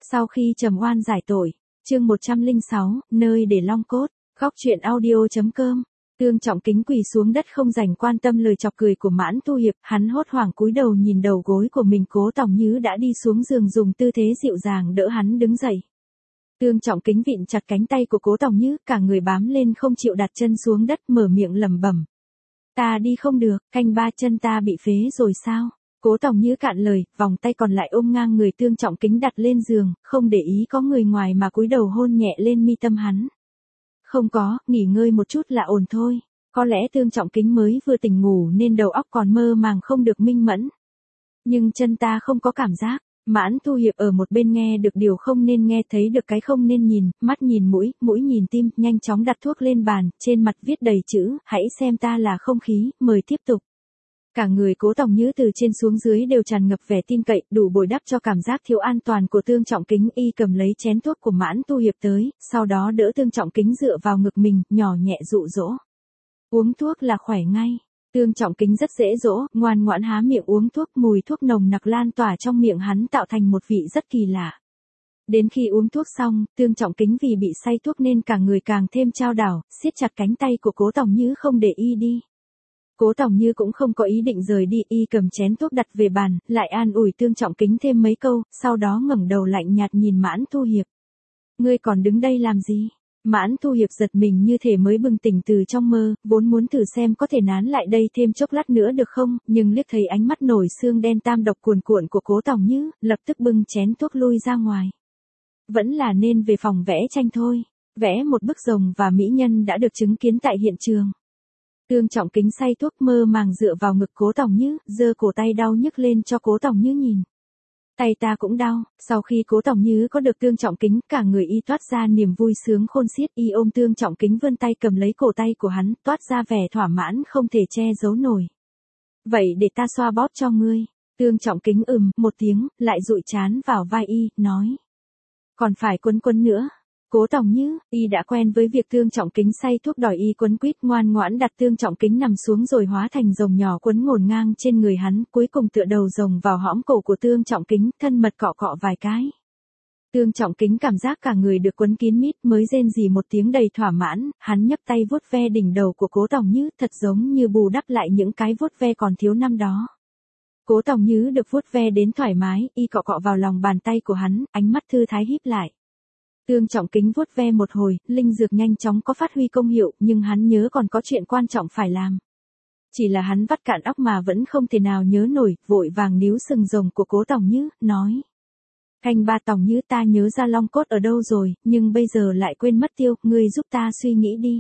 Sau khi trầm oan giải tội, chương 106, nơi để long cốt, góc truyện audio.com. Tương Trọng Kính quỳ xuống đất không dành quan tâm lời chọc cười của Mãn Tu Hiệp, hắn hốt hoảng cúi đầu nhìn đầu gối của mình. Cố Tòng Nhứ đã đi xuống giường dùng tư thế dịu dàng đỡ hắn đứng dậy. Tương Trọng Kính vịn chặt cánh tay của Cố Tòng Nhứ, cả người bám lên không chịu đặt chân xuống đất, mở miệng lẩm bẩm. Ta đi không được, canh ba chân ta bị phế rồi sao? Cố Tòng Nhứ cạn lời, vòng tay còn lại ôm ngang người Tương Trọng Kính đặt lên giường, không để ý có người ngoài mà cúi đầu hôn nhẹ lên mi tâm hắn. Không có, nghỉ ngơi một chút là ổn thôi. Có lẽ Tương Trọng Kính mới vừa tỉnh ngủ nên đầu óc còn mơ màng không được minh mẫn. Nhưng chân ta không có cảm giác. Mãn Tu Hiệp ở một bên nghe được điều không nên nghe, thấy được cái không nên nhìn, mắt nhìn mũi, mũi nhìn tim, nhanh chóng đặt thuốc lên bàn, trên mặt viết đầy chữ, hãy xem ta là không khí, mời tiếp tục. Cả người Cố Tòng Nhứ từ trên xuống dưới đều tràn ngập vẻ tin cậy, đủ bồi đắp cho cảm giác thiếu an toàn của Tương Trọng Kính. Y cầm lấy chén thuốc của Mãn Tu Hiệp tới, sau đó đỡ Tương Trọng Kính dựa vào ngực mình, nhỏ nhẹ dụ dỗ. Uống thuốc là khỏe ngay. Tương Trọng Kính rất dễ dỗ, ngoan ngoãn há miệng uống thuốc, mùi thuốc nồng nặc lan tỏa trong miệng hắn tạo thành một vị rất kỳ lạ. Đến khi uống thuốc xong, Tương Trọng Kính vì bị say thuốc nên cả người càng thêm chao đảo, siết chặt cánh tay của Cố Tòng Nhứ không để y đi. Cố Tòng Nhứ cũng không có ý định rời đi, y cầm chén thuốc đặt về bàn, lại an ủi Tương Trọng Kính thêm mấy câu, sau đó ngẩng đầu lạnh nhạt nhìn Mãn Tu Hiệp. Ngươi còn đứng đây làm gì? Mãn Tu Hiệp giật mình như thể mới bừng tỉnh từ trong mơ, vốn muốn thử xem có thể nán lại đây thêm chốc lát nữa được không, nhưng liếc thấy ánh mắt nổi xương đen tam độc cuồn cuộn của Cố Tòng Nhứ, lập tức bưng chén thuốc lui ra ngoài. Vẫn là nên về phòng vẽ tranh thôi, vẽ một bức rồng và mỹ nhân đã được chứng kiến tại hiện trường. Tương Trọng Kính say thuốc mơ màng dựa vào ngực Cố Tòng Nhứ, giơ cổ tay đau nhức lên cho Cố Tòng Nhứ nhìn. Tay ta cũng đau. Sau khi Cố Tòng Nhứ có được Tương Trọng Kính, cả người y toát ra niềm vui sướng khôn xiết, y ôm Tương Trọng Kính vươn tay cầm lấy cổ tay của hắn, toát ra vẻ thỏa mãn không thể che giấu nổi. Vậy để ta xoa bóp cho ngươi. Tương Trọng Kính một tiếng, lại dụi trán vào vai y, nói. Còn phải quấn quấn nữa. Cố Tòng Nhứ, y đã quen với việc Tương Trọng Kính say thuốc đòi y quấn quýt, ngoan ngoãn đặt Tương Trọng Kính nằm xuống rồi hóa thành rồng nhỏ quấn ngổn ngang trên người hắn, cuối cùng tựa đầu rồng vào hõm cổ của Tương Trọng Kính, thân mật cọ cọ vài cái. Tương Trọng Kính cảm giác cả người được quấn kín mít, mới rên rỉ một tiếng đầy thỏa mãn, hắn nhấc tay vuốt ve đỉnh đầu của Cố Tòng Nhứ, thật giống như bù đắp lại những cái vuốt ve còn thiếu năm đó. Cố Tòng Nhứ được vuốt ve đến thoải mái, y cọ cọ vào lòng bàn tay của hắn, ánh mắt thư thái híp lại. Tương Trọng Kính vuốt ve một hồi, linh dược nhanh chóng có phát huy công hiệu, nhưng hắn nhớ còn có chuyện quan trọng phải làm. Chỉ là hắn vắt cạn óc mà vẫn không thể nào nhớ nổi, vội vàng níu sừng rồng của Cố Tòng Nhứ, nói. Canh ba Tòng Nhứ, ta nhớ ra long cốt ở đâu rồi, nhưng bây giờ lại quên mất tiêu, ngươi giúp ta suy nghĩ đi.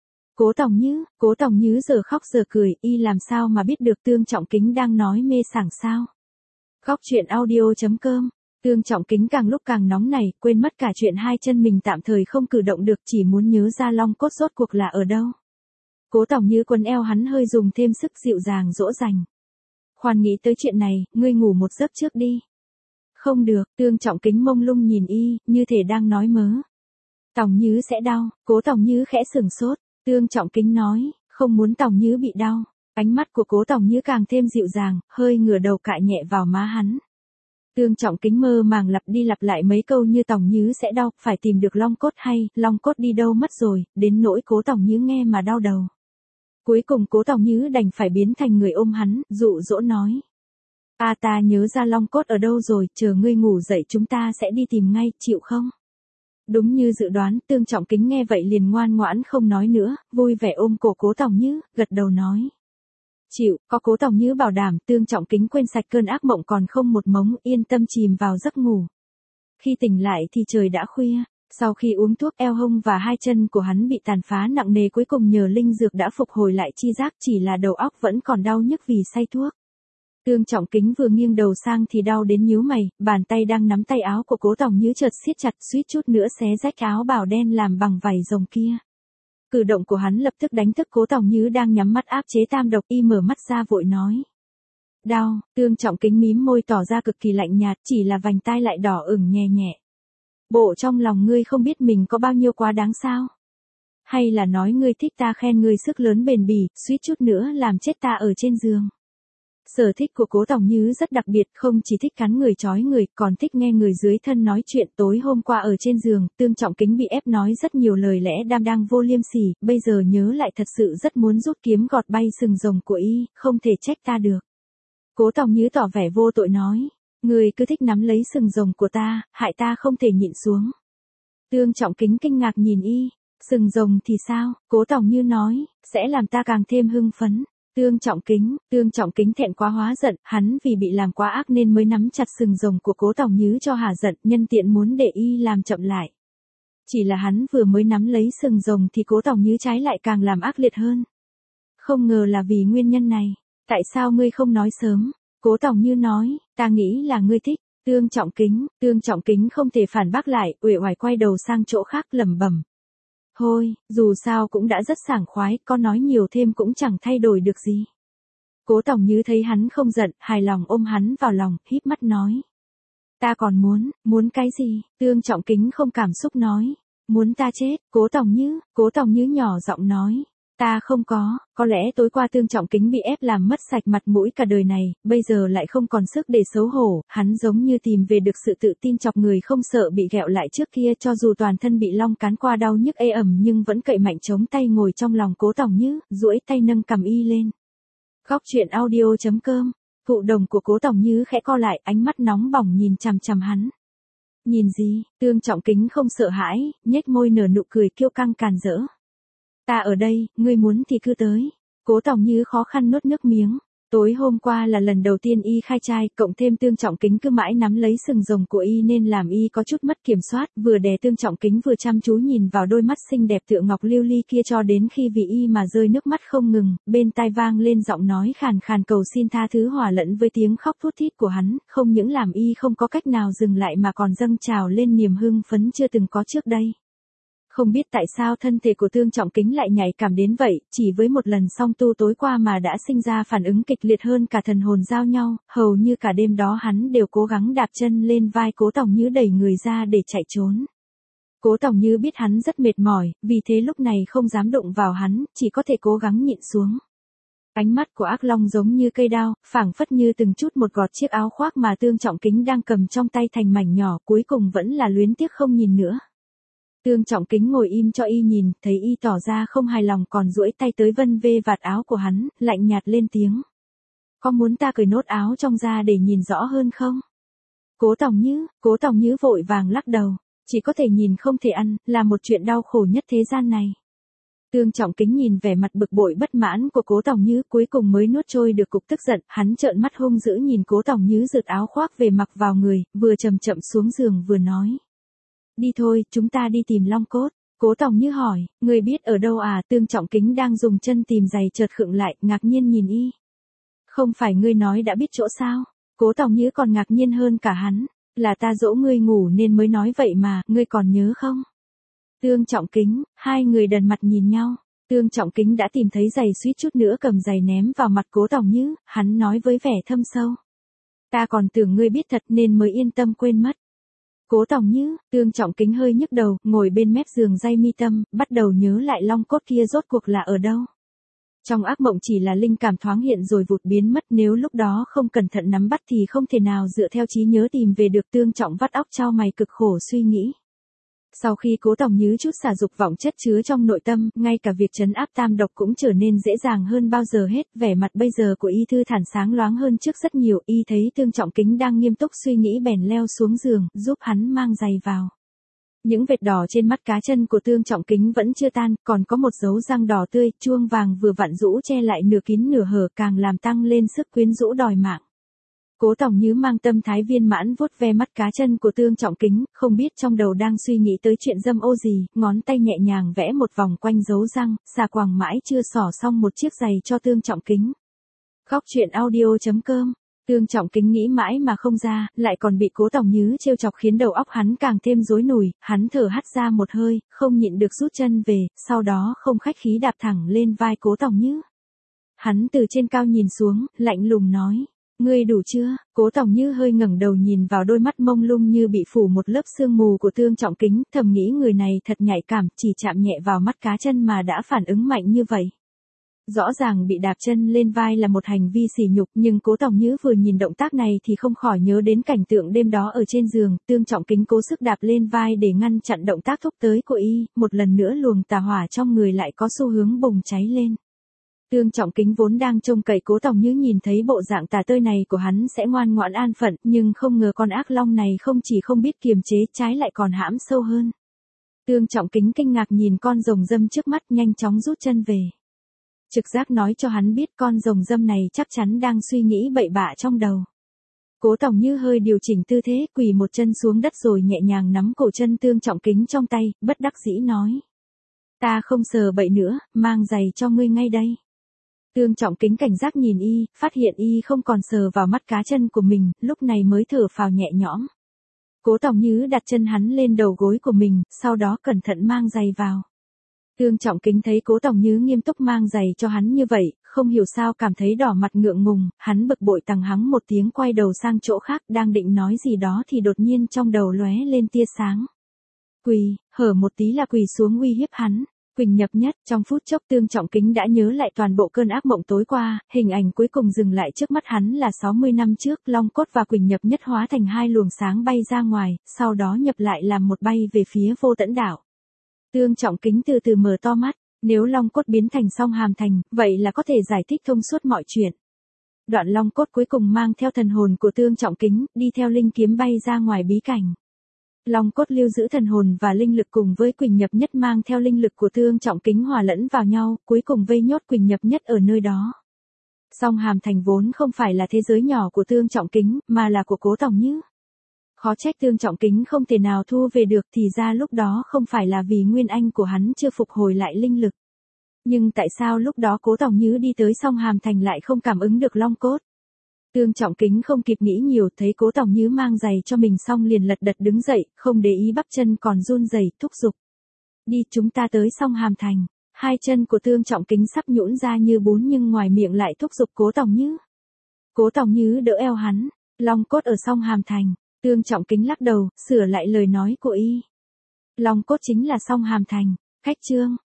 Cố Tòng Nhứ giờ khóc giờ cười, y làm sao mà biết được Tương Trọng Kính đang nói mê sảng sao. Góc truyện audio.com. Tương Trọng Kính càng lúc càng nóng nảy, quên mất cả chuyện hai chân mình tạm thời không cử động được, chỉ muốn nhớ ra long cốt rốt cuộc là ở đâu. Cố Tòng Nhứ quấn eo hắn hơi dùng thêm sức, dịu dàng dỗ dành. Khoan nghĩ tới chuyện này, ngươi ngủ một giấc trước đi. Không được, Tương Trọng Kính mông lung nhìn y, như thể đang nói mớ. Tòng Nhứ sẽ đau. Cố Tòng Nhứ khẽ sửng sốt. Tương Trọng Kính nói, không muốn Tòng Nhứ bị đau. Ánh mắt của Cố Tòng Nhứ càng thêm dịu dàng, hơi ngửa đầu cại nhẹ vào má hắn. Tương Trọng Kính mơ màng lặp đi lặp lại mấy câu như Tòng Nhứ sẽ đau, phải tìm được long cốt hay, long cốt đi đâu mất rồi, đến nỗi Cố Tòng Nhứ nghe mà đau đầu. Cuối cùng Cố Tòng Nhứ đành phải biến thành người ôm hắn, dụ dỗ nói. Ta nhớ ra long cốt ở đâu rồi, chờ ngươi ngủ dậy chúng ta sẽ đi tìm ngay, chịu không? Đúng như dự đoán, Tương Trọng Kính nghe vậy liền ngoan ngoãn không nói nữa, vui vẻ ôm cổ Cố Tòng Nhứ, gật đầu nói. Chịu, có Cố Tòng Nhứ bảo đảm, Tương Trọng Kính quên sạch cơn ác mộng còn không một mống, yên tâm chìm vào giấc ngủ. Khi tỉnh lại thì trời đã khuya, sau khi uống thuốc, eo hông và hai chân của hắn bị tàn phá nặng nề, cuối cùng nhờ linh dược đã phục hồi lại chi giác, chỉ là đầu óc vẫn còn đau nhức vì say thuốc. Tương Trọng Kính vừa nghiêng đầu sang thì đau đến nhíu mày, bàn tay đang nắm tay áo của Cố Tòng Nhứ chợt siết chặt, suýt chút nữa xé rách áo bào đen làm bằng vảy rồng kia. Cử động của hắn lập tức đánh thức Cố Tòng Nhứ đang nhắm mắt áp chế tam độc, y mở mắt ra vội nói. Đau. Tương Trọng Kính mím môi tỏ ra cực kỳ lạnh nhạt, chỉ là vành tai lại đỏ ửng nhẹ nhẹ. Bộ trong lòng ngươi không biết mình có bao nhiêu quá đáng sao? Hay là nói ngươi thích ta khen ngươi sức lớn bền bỉ, suýt chút nữa làm chết ta ở trên giường? Sở thích của Cố Tòng Như rất đặc biệt, không chỉ thích cắn người chói người, còn thích nghe người dưới thân nói chuyện. Tối hôm qua ở trên giường, Tương Trọng Kính bị ép nói rất nhiều lời lẽ đam đang vô liêm sỉ, bây giờ nhớ lại thật sự rất muốn rút kiếm gọt bay sừng rồng của y, không thể trách ta được. Cố Tòng Như tỏ vẻ vô tội nói, người cứ thích nắm lấy sừng rồng của ta, hại ta không thể nhịn xuống. Tương Trọng Kính kinh ngạc nhìn y, sừng rồng thì sao? Cố Tòng Như nói, sẽ làm ta càng thêm hưng phấn. Tương Trọng Kính thẹn quá hóa giận, hắn vì bị làm quá ác nên mới nắm chặt sừng rồng của Cố Tòng Như cho hả giận, nhân tiện muốn để y làm chậm lại. Chỉ là hắn vừa mới nắm lấy sừng rồng thì Cố Tòng Như trái lại càng làm ác liệt hơn. Không ngờ là vì nguyên nhân này, tại sao ngươi không nói sớm? Cố Tòng Như nói, ta nghĩ là ngươi thích. Tương Trọng Kính không thể phản bác lại, uể oải quay đầu sang chỗ khác lẩm bẩm. Thôi, dù sao cũng đã rất sảng khoái, có nói nhiều thêm cũng chẳng thay đổi được gì. Cố Tòng Như thấy hắn không giận, hài lòng ôm hắn vào lòng, híp mắt nói. Ta còn muốn cái gì? Tương Trọng Kính không cảm xúc nói. Muốn ta chết, Cố Tòng Như nhỏ giọng nói. Ta không có lẽ tối qua Tương Trọng Kính bị ép làm mất sạch mặt mũi cả đời này, bây giờ lại không còn sức để xấu hổ, hắn giống như tìm về được sự tự tin chọc người không sợ bị ghẹo lại trước kia cho dù toàn thân bị long cán qua đau nhức ê ẩm nhưng vẫn cậy mạnh chống tay ngồi trong lòng Cố Tòng Như, duỗi tay nâng cằm y lên. Góc truyện audio.com, thụ đồng của Cố Tòng Như khẽ co lại, ánh mắt nóng bỏng nhìn chằm chằm hắn. Nhìn gì? Tương Trọng Kính không sợ hãi, nhếch môi nở nụ cười kiêu căng càn rỡ. Ta ở đây, ngươi muốn thì cứ tới. Cố Tòng Như khó khăn nuốt nước miếng. Tối hôm qua là lần đầu tiên y khai trai, cộng thêm Tương Trọng Kính cứ mãi nắm lấy sừng rồng của y nên làm y có chút mất kiểm soát, vừa đè Tương Trọng Kính vừa chăm chú nhìn vào đôi mắt xinh đẹp tựa ngọc lưu ly kia cho đến khi vì y mà rơi nước mắt không ngừng, bên tai vang lên giọng nói khàn khàn cầu xin tha thứ hòa lẫn với tiếng khóc thút thít của hắn, không những làm y không có cách nào dừng lại mà còn dâng trào lên niềm hưng phấn chưa từng có trước đây. Không biết tại sao thân thể của Tương Trọng Kính lại nhạy cảm đến vậy, chỉ với một lần song tu tối qua mà đã sinh ra phản ứng kịch liệt hơn cả thần hồn giao nhau, hầu như cả đêm đó hắn đều cố gắng đạp chân lên vai Cố Tòng Như đẩy người ra để chạy trốn. Cố Tòng Như biết hắn rất mệt mỏi, vì thế lúc này không dám đụng vào hắn, chỉ có thể cố gắng nhịn xuống. Ánh mắt của ác long giống như cây đao, phảng phất như từng chút một gọt chiếc áo khoác mà Tương Trọng Kính đang cầm trong tay thành mảnh nhỏ, cuối cùng vẫn là luyến tiếc không nhìn nữa. Tương Trọng Kính ngồi im cho y nhìn, thấy y tỏ ra không hài lòng còn duỗi tay tới vân vê vạt áo của hắn, lạnh nhạt lên tiếng. Có muốn ta cởi nốt áo trong ra để nhìn rõ hơn không? Cố Tòng Như vội vàng lắc đầu, chỉ có thể nhìn không thể ăn, là một chuyện đau khổ nhất thế gian này. Tương Trọng Kính nhìn vẻ mặt bực bội bất mãn của Cố Tòng Như cuối cùng mới nuốt trôi được cục tức giận, hắn trợn mắt hung dữ nhìn Cố Tòng Như rượt áo khoác về mặc vào người, vừa chậm chậm xuống giường vừa nói. Đi thôi, chúng ta đi tìm Long Cốt. Cố Tòng Như hỏi, người biết ở đâu à? Tương Trọng Kính đang dùng chân tìm giày chợt khựng lại, ngạc nhiên nhìn y. Không phải ngươi nói đã biết chỗ sao? Cố Tòng Như còn ngạc nhiên hơn cả hắn, là ta dỗ ngươi ngủ nên mới nói vậy mà, ngươi còn nhớ không? Tương Trọng Kính, hai người đần mặt nhìn nhau. Tương Trọng Kính đã tìm thấy giày suýt chút nữa cầm giày ném vào mặt Cố Tòng Như, hắn nói với vẻ thâm sâu. Ta còn tưởng ngươi biết thật nên mới yên tâm quên mất. Cố Tòng Như, Tương Trọng Kính hơi nhức đầu, ngồi bên mép giường day mi tâm, bắt đầu nhớ lại Long Cốt kia rốt cuộc là ở đâu. Trong ác mộng chỉ là linh cảm thoáng hiện rồi vụt biến mất, nếu lúc đó không cẩn thận nắm bắt thì không thể nào dựa theo trí nhớ tìm về được. Tương Trọng vắt óc chau mày cực khổ suy nghĩ. Sau khi Cố Tòng Như chút xả dục vọng chất chứa trong nội tâm, ngay cả việc trấn áp tam độc cũng trở nên dễ dàng hơn bao giờ hết, vẻ mặt bây giờ của y thư thản sáng loáng hơn trước rất nhiều, y thấy Tương Trọng Kính đang nghiêm túc suy nghĩ bèn leo xuống giường, giúp hắn mang giày vào. Những vệt đỏ trên mắt cá chân của Tương Trọng Kính vẫn chưa tan, còn có một dấu răng đỏ tươi, chuông vàng vừa vặn rũ che lại nửa kín nửa hở càng làm tăng lên sức quyến rũ đòi mạng. Cố Tòng Như mang tâm thái viên mãn vuốt ve mắt cá chân của Tương Trọng Kính, không biết trong đầu đang suy nghĩ tới chuyện dâm ô gì, ngón tay nhẹ nhàng vẽ một vòng quanh dấu răng, xà quàng mãi chưa xỏ xong một chiếc giày cho Tương Trọng Kính. Góc truyện audio.com, Tương Trọng Kính nghĩ mãi mà không ra, lại còn bị Cố Tòng Như trêu chọc khiến đầu óc hắn càng thêm rối nùi, hắn thở hắt ra một hơi, không nhịn được rút chân về, sau đó không khách khí đạp thẳng lên vai Cố Tòng Như. Hắn từ trên cao nhìn xuống, lạnh lùng nói. Ngươi đủ chưa? Cố Tòng Như hơi ngẩng đầu nhìn vào đôi mắt mông lung như bị phủ một lớp sương mù của Tương Trọng Kính, thầm nghĩ người này thật nhạy cảm, chỉ chạm nhẹ vào mắt cá chân mà đã phản ứng mạnh như vậy. Rõ ràng bị đạp chân lên vai là một hành vi sỉ nhục, nhưng Cố Tòng Nhữ vừa nhìn động tác này thì không khỏi nhớ đến cảnh tượng đêm đó ở trên giường, Tương Trọng Kính cố sức đạp lên vai để ngăn chặn động tác thúc tới của y, một lần nữa luồng tà hỏa trong người lại có xu hướng bùng cháy lên. Tương Trọng Kính vốn đang trông cậy Cố Tòng Nhữ nhìn thấy bộ dạng tà tơi này của hắn sẽ ngoan ngoãn an phận, nhưng không ngờ con ác long này không chỉ không biết kiềm chế, trái lại còn hãm sâu hơn. Tương Trọng Kính kinh ngạc nhìn con rồng dâm trước mắt, nhanh chóng rút chân về. Trực giác nói cho hắn biết con rồng dâm này chắc chắn đang suy nghĩ bậy bạ trong đầu. Cố Tòng Như hơi điều chỉnh tư thế, quỳ một chân xuống đất rồi nhẹ nhàng nắm cổ chân Tương Trọng Kính trong tay, bất đắc dĩ nói. Ta không sờ bậy nữa, mang giày cho ngươi ngay đây. Tương Trọng Kính cảnh giác nhìn y, phát hiện y không còn sờ vào mắt cá chân của mình, lúc này mới thở phào nhẹ nhõm. Cố Tòng Như đặt chân hắn lên đầu gối của mình, sau đó cẩn thận mang giày vào. Tương Trọng Kính thấy Cố Tòng Như nghiêm túc mang giày cho hắn như vậy, không hiểu sao cảm thấy đỏ mặt ngượng ngùng, hắn bực bội tằng hắng một tiếng quay đầu sang chỗ khác, đang định nói gì đó thì đột nhiên trong đầu lóe lên tia sáng. Quỳ, hở một tí là quỳ xuống uy hiếp hắn. Quỳnh Nhập Nhất, trong phút chốc Tương Trọng Kính đã nhớ lại toàn bộ cơn ác mộng tối qua, hình ảnh cuối cùng dừng lại trước mắt hắn là 60 năm trước, Long Cốt và Quỳnh Nhập Nhất hóa thành hai luồng sáng bay ra ngoài, sau đó nhập lại làm một bay về phía Vô Tẫn Đảo. Tương Trọng Kính từ từ mở to mắt, nếu Long Cốt biến thành Song Hàm Thành, vậy là có thể giải thích thông suốt mọi chuyện. Đoạn Long Cốt cuối cùng mang theo thần hồn của Tương Trọng Kính, đi theo linh kiếm bay ra ngoài bí cảnh. Long Cốt lưu giữ thần hồn và linh lực cùng với Quỳnh Nhập Nhất mang theo linh lực của Tương Trọng Kính hòa lẫn vào nhau, cuối cùng vây nhốt Quỳnh Nhập Nhất ở nơi đó. Song Hàm Thành vốn không phải là thế giới nhỏ của Tương Trọng Kính, mà là của Cố Tòng Như. Khó trách Tương Trọng Kính không thể nào thu về được, thì ra lúc đó không phải là vì nguyên anh của hắn chưa phục hồi lại linh lực. Nhưng tại sao lúc đó Cố Tòng Như đi tới Song Hàm Thành lại không cảm ứng được Long Cốt? Tương Trọng Kính không kịp nghĩ nhiều, thấy Cố Tòng Như mang giày cho mình xong liền lật đật đứng dậy, không để ý bắp chân còn run rẩy, thúc giục. Đi, chúng ta tới Song Hàm Thành. Hai chân của Tương Trọng Kính sắp nhũn ra như bún nhưng ngoài miệng lại thúc giục Cố Tòng Như. Cố Tòng Như đỡ eo hắn. Long Cốt ở Song Hàm Thành. Tương Trọng Kính lắc đầu, sửa lại lời nói của y. Long Cốt chính là Song Hàm Thành. Khách chương.